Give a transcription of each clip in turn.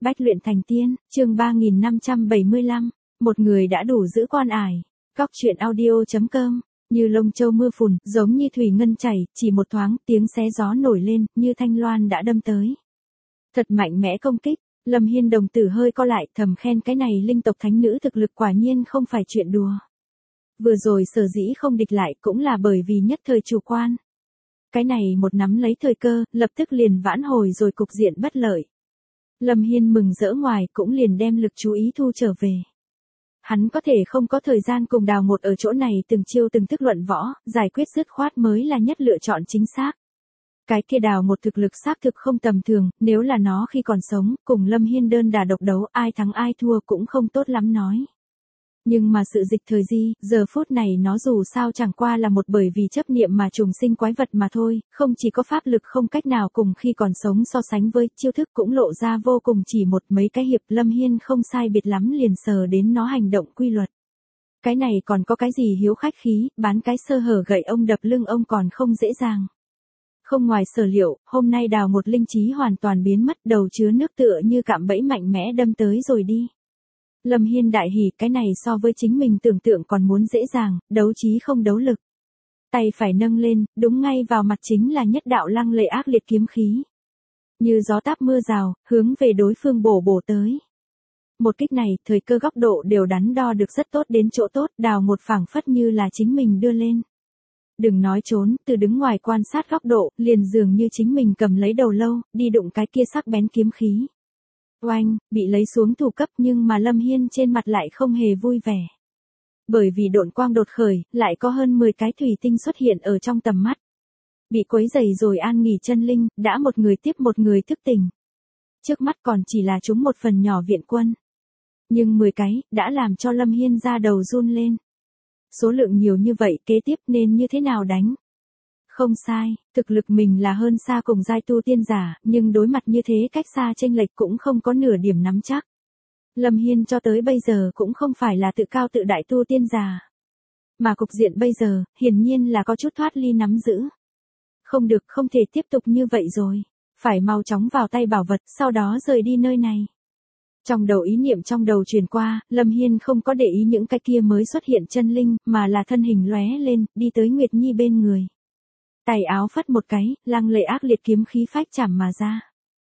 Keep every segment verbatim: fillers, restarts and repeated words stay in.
Bách luyện thành tiên, chương ba nghìn năm trăm bảy mươi lăm, một người đã đủ giữ quan ải. Góc truyện audio chấm com, như lông châu mưa phùn, giống như thủy ngân chảy, chỉ một thoáng, tiếng xé gió nổi lên, như thanh loan đã đâm tới. Thật mạnh mẽ công kích, Lâm Hiên đồng tử hơi co lại, thầm khen cái này linh tộc thánh nữ thực lực quả nhiên không phải chuyện đùa. Vừa rồi sở dĩ không địch lại cũng là bởi vì nhất thời chủ quan. Cái này một nắm lấy thời cơ, lập tức liền vãn hồi rồi cục diện bất lợi. Lâm Hiên mừng rỡ ngoài cũng liền đem lực chú ý thu trở về. Hắn có thể không có thời gian cùng Đào Một ở chỗ này từng chiêu từng thức luận võ, giải quyết dứt khoát mới là nhất lựa chọn chính xác. Cái kia Đào Một thực lực xác thực không tầm thường, nếu là nó khi còn sống, cùng Lâm Hiên đơn đà độc đấu, ai thắng ai thua cũng không tốt lắm nói. Nhưng mà sự dịch thời di, giờ phút này nó dù sao chẳng qua là một bởi vì chấp niệm mà trùng sinh quái vật mà thôi, không chỉ có pháp lực không cách nào cùng khi còn sống so sánh với, chiêu thức cũng lộ ra vô cùng, chỉ một mấy cái hiệp Lâm Hiên không sai biệt lắm liền sờ đến nó hành động quy luật. Cái này còn có cái gì hiếu khách khí, bán cái sơ hở gậy ông đập lưng ông còn không dễ dàng. Không ngoài sở liệu, hôm nay Đào Một linh trí hoàn toàn biến mất, đầu chứa nước tựa như cạm bẫy mạnh mẽ đâm tới rồi đi. Lâm Hiên đại hỉ, cái này so với chính mình tưởng tượng còn muốn dễ dàng, đấu trí không đấu lực. Tay phải nâng lên, đúng ngay vào mặt chính là nhất đạo lăng lệ ác liệt kiếm khí. Như gió táp mưa rào, hướng về đối phương bổ bổ tới. Một kích này, thời cơ góc độ đều đắn đo được rất tốt đến chỗ tốt, Đào Một phảng phất như là chính mình đưa lên. Đừng nói trốn, từ đứng ngoài quan sát góc độ, liền dường như chính mình cầm lấy đầu lâu, đi đụng cái kia sắc bén kiếm khí. Oanh, bị lấy xuống thủ cấp nhưng mà Lâm Hiên trên mặt lại không hề vui vẻ. Bởi vì độn quang đột khởi, lại có hơn mười cái thủy tinh xuất hiện ở trong tầm mắt. Bị quấy rầy rồi an nghỉ chân linh, đã một người tiếp một người thức tỉnh. Trước mắt còn chỉ là chúng một phần nhỏ viện quân. Nhưng mười cái, đã làm cho Lâm Hiên ra đầu run lên. Số lượng nhiều như vậy kế tiếp nên như thế nào đánh? Không sai, thực lực mình là hơn xa cùng giai tu tiên giả, nhưng đối mặt như thế cách xa chênh lệch cũng không có nửa điểm nắm chắc. Lâm Hiên cho tới bây giờ cũng không phải là tự cao tự đại tu tiên giả. Mà cục diện bây giờ, hiển nhiên là có chút thoát ly nắm giữ. Không được, không thể tiếp tục như vậy rồi. Phải mau chóng vào tay bảo vật, sau đó rời đi nơi này. Trong đầu ý niệm trong đầu truyền qua, Lâm Hiên không có để ý những cái kia mới xuất hiện chân linh, mà là thân hình lóe lên, đi tới Nguyệt Nhi bên người. Tay áo phất một cái, lăng lệ ác liệt kiếm khí phách chảm mà ra.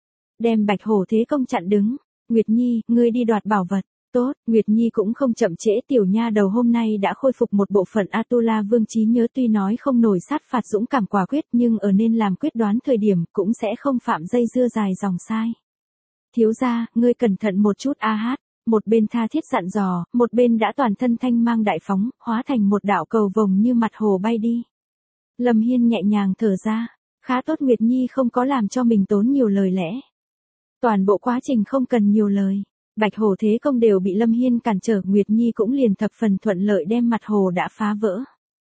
Đem Bạch Hổ Thế Công chặn đứng. Nguyệt Nhi, ngươi đi đoạt bảo vật. Tốt, Nguyệt Nhi cũng không chậm trễ, tiểu nha đầu hôm nay đã khôi phục một bộ phận Atula Vương trí nhớ, tuy nói không nổi sát phạt dũng cảm quả quyết nhưng ở nên làm quyết đoán thời điểm cũng sẽ không phạm dây dưa dài dòng sai. Thiếu gia, ngươi cẩn thận một chút a hát. Một bên tha thiết dặn dò, một bên đã toàn thân thanh mang đại phóng, hóa thành một đạo cầu vồng như mặt hồ bay đi. Lâm Hiên nhẹ nhàng thở ra, khá tốt Nguyệt Nhi không có làm cho mình tốn nhiều lời lẽ. Toàn bộ quá trình không cần nhiều lời, Bạch Hổ Thế Công đều bị Lâm Hiên cản trở, Nguyệt Nhi cũng liền thập phần thuận lợi đem mặt hồ đã phá vỡ.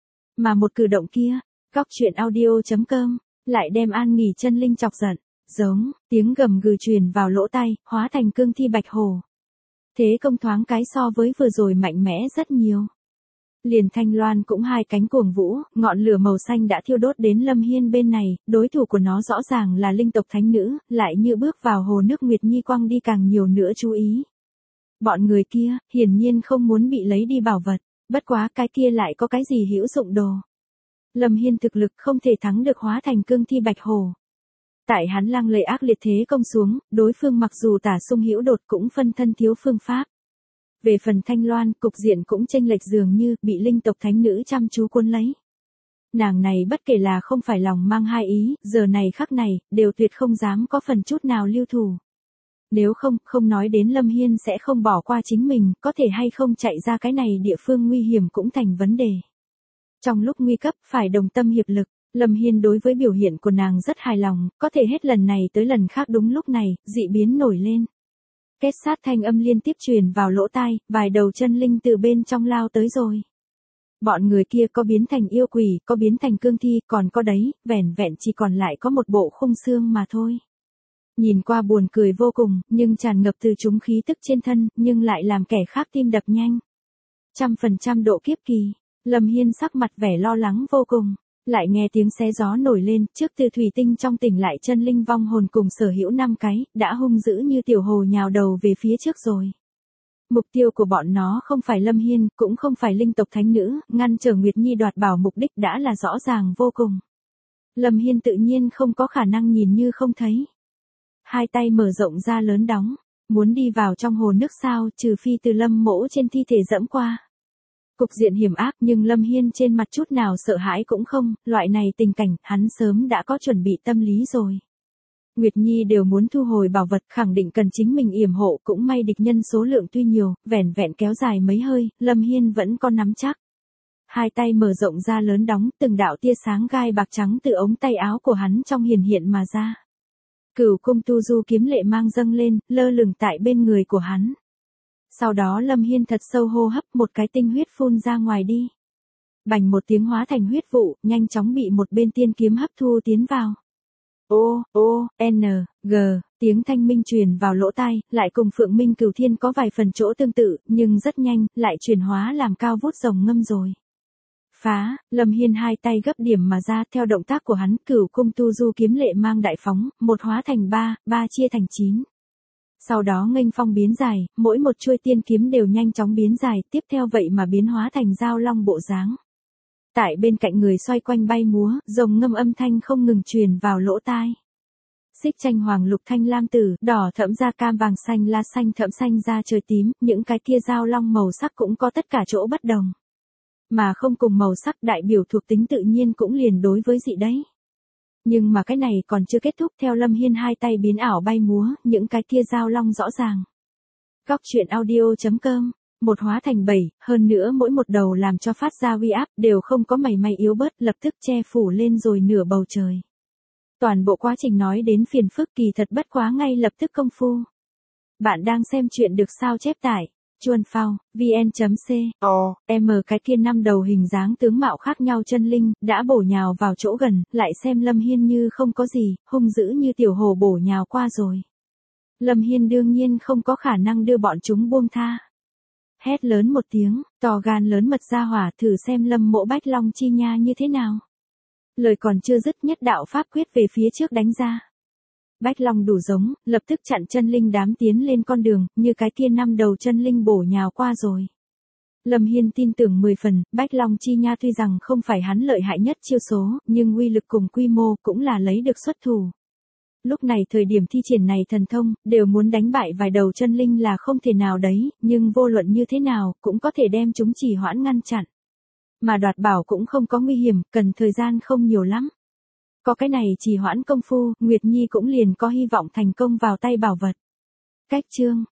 Mà một cử động kia, góc truyện audio chấm com, lại đem an nghỉ chân linh chọc giận, giống, tiếng gầm gừ truyền vào lỗ tai, hóa thành cương thi Bạch Hổ. Thế Công thoáng cái so với vừa rồi mạnh mẽ rất nhiều. Liền thanh loan cũng hai cánh cuồng vũ, ngọn lửa màu xanh đã thiêu đốt đến Lâm Hiên bên này, đối thủ của nó rõ ràng là linh tộc thánh nữ, lại như bước vào hồ nước Nguyệt Nhi quăng đi càng nhiều nữa chú ý. Bọn người kia, hiển nhiên không muốn bị lấy đi bảo vật, bất quá cái kia lại có cái gì hữu dụng đồ. Lâm Hiên thực lực không thể thắng được, hóa thành cương thi Bạch Hổ. Tại hắn lăng lệ ác liệt thế công xuống, đối phương mặc dù tả sung hữu đột cũng phân thân thiếu phương pháp. Về phần thanh loan, cục diện cũng chênh lệch dường như, bị linh tộc thánh nữ chăm chú cuốn lấy. Nàng này bất kể là không phải lòng mang hai ý, giờ này khắc này, đều tuyệt không dám có phần chút nào lưu thủ. Nếu không, không nói đến Lâm Hiên sẽ không bỏ qua chính mình, có thể hay không chạy ra cái này địa phương nguy hiểm cũng thành vấn đề. Trong lúc nguy cấp, phải đồng tâm hiệp lực, Lâm Hiên đối với biểu hiện của nàng rất hài lòng, có thể hết lần này tới lần khác đúng lúc này, dị biến nổi lên. Kết sát thanh âm liên tiếp truyền vào lỗ tai, vài đầu chân linh từ bên trong lao tới rồi. Bọn người kia có biến thành yêu quỷ, có biến thành cương thi, còn có đấy, vẻn vẹn chỉ còn lại có một bộ khung xương mà thôi. Nhìn qua buồn cười vô cùng, nhưng tràn ngập từ chúng khí tức trên thân, nhưng lại làm kẻ khác tim đập nhanh. Trăm phần trăm độ kiếp kỳ, Lâm Hiên sắc mặt vẻ lo lắng vô cùng. Lại nghe tiếng xé gió nổi lên, trước từ thủy tinh trong tỉnh lại chân linh vong hồn cùng sở hữu năm cái, đã hung dữ như tiểu hồ nhào đầu về phía trước rồi. Mục tiêu của bọn nó không phải Lâm Hiên, cũng không phải linh tộc thánh nữ, ngăn trở Nguyệt Nhi đoạt bảo mục đích đã là rõ ràng vô cùng. Lâm Hiên tự nhiên không có khả năng nhìn như không thấy. Hai tay mở rộng ra lớn đóng, muốn đi vào trong hồ nước sao, trừ phi từ Lâm mỗ trên thi thể dẫm qua. Cục diện hiểm ác nhưng Lâm Hiên trên mặt chút nào sợ hãi cũng không, loại này tình cảnh, hắn sớm đã có chuẩn bị tâm lý rồi. Nguyệt Nhi đều muốn thu hồi bảo vật, khẳng định cần chính mình yểm hộ, cũng may địch nhân số lượng tuy nhiều, vẻn vẹn kéo dài mấy hơi, Lâm Hiên vẫn có nắm chắc. Hai tay mở rộng ra lớn đóng, từng đạo tia sáng gai bạc trắng từ ống tay áo của hắn trong hiển hiện mà ra. Cửu cung tu du kiếm lệ mang dâng lên, lơ lửng tại bên người của hắn. Sau đó Lâm Hiên thật sâu hô hấp, một cái tinh huyết phun ra ngoài đi. Bành một tiếng hóa thành huyết vụ, nhanh chóng bị một bên tiên kiếm hấp thu tiến vào. O, O, N, G, tiếng thanh minh truyền vào lỗ tai, lại cùng Phượng Minh Cửu Thiên có vài phần chỗ tương tự, nhưng rất nhanh, lại chuyển hóa làm cao vút rồng ngâm rồi. Phá, Lâm Hiên hai tay gấp điểm mà ra, theo động tác của hắn, cửu cung tu du kiếm lệ mang đại phóng, một hóa thành ba, ba chia thành chín. Sau đó nghênh phong biến dài, mỗi một chuôi tiên kiếm đều nhanh chóng biến dài, tiếp theo vậy mà biến hóa thành dao long bộ dáng. Tại bên cạnh người xoay quanh bay múa, rồng ngâm âm thanh không ngừng truyền vào lỗ tai. Xích tranh hoàng lục thanh lam tử, đỏ thẫm da cam vàng xanh la xanh thẫm xanh da trời tím, những cái kia dao long màu sắc cũng có tất cả chỗ bất đồng. Mà không cùng màu sắc đại biểu thuộc tính tự nhiên cũng liền đối với dị đấy. Nhưng mà cái này còn chưa kết thúc, theo Lâm Hiên hai tay biến ảo bay múa, những cái kia dao long rõ ràng. Góc truyện audio chấm com, một hóa thành bảy, hơn nữa mỗi một đầu làm cho phát ra uy áp đều không có mảy may yếu bớt, lập tức che phủ lên rồi nửa bầu trời. Toàn bộ quá trình nói đến phiền phức kỳ thật bất quá ngay lập tức công phu. Bạn đang xem chuyện được sao chép tải. Chuan phao, vn.co, m cái kia năm đầu hình dáng tướng mạo khác nhau chân linh, đã bổ nhào vào chỗ gần, lại xem Lâm Hiên như không có gì, hung dữ như tiểu hồ bổ nhào qua rồi. Lâm Hiên đương nhiên không có khả năng đưa bọn chúng buông tha. Hét lớn một tiếng, to gan lớn mật ra hỏa, thử xem Lâm mộ bách long chi nha như thế nào. Lời còn chưa dứt, nhất đạo pháp quyết về phía trước đánh ra. Bách Long đủ giống, lập tức chặn chân linh đám tiến lên con đường, như cái kia năm đầu chân linh bổ nhào qua rồi. Lâm Hiên tin tưởng mười phần, Bách Long chi nha tuy rằng không phải hắn lợi hại nhất chiêu số, nhưng uy lực cùng quy mô cũng là lấy được xuất thủ. Lúc này thời điểm thi triển này thần thông, đều muốn đánh bại vài đầu chân linh là không thể nào đấy, nhưng vô luận như thế nào, cũng có thể đem chúng chỉ hoãn ngăn chặn. Mà đoạt bảo cũng không có nguy hiểm, cần thời gian không nhiều lắm. Có cái này chỉ hoãn công phu, Nguyệt Nhi cũng liền có hy vọng thành công vào tay bảo vật. Cách chương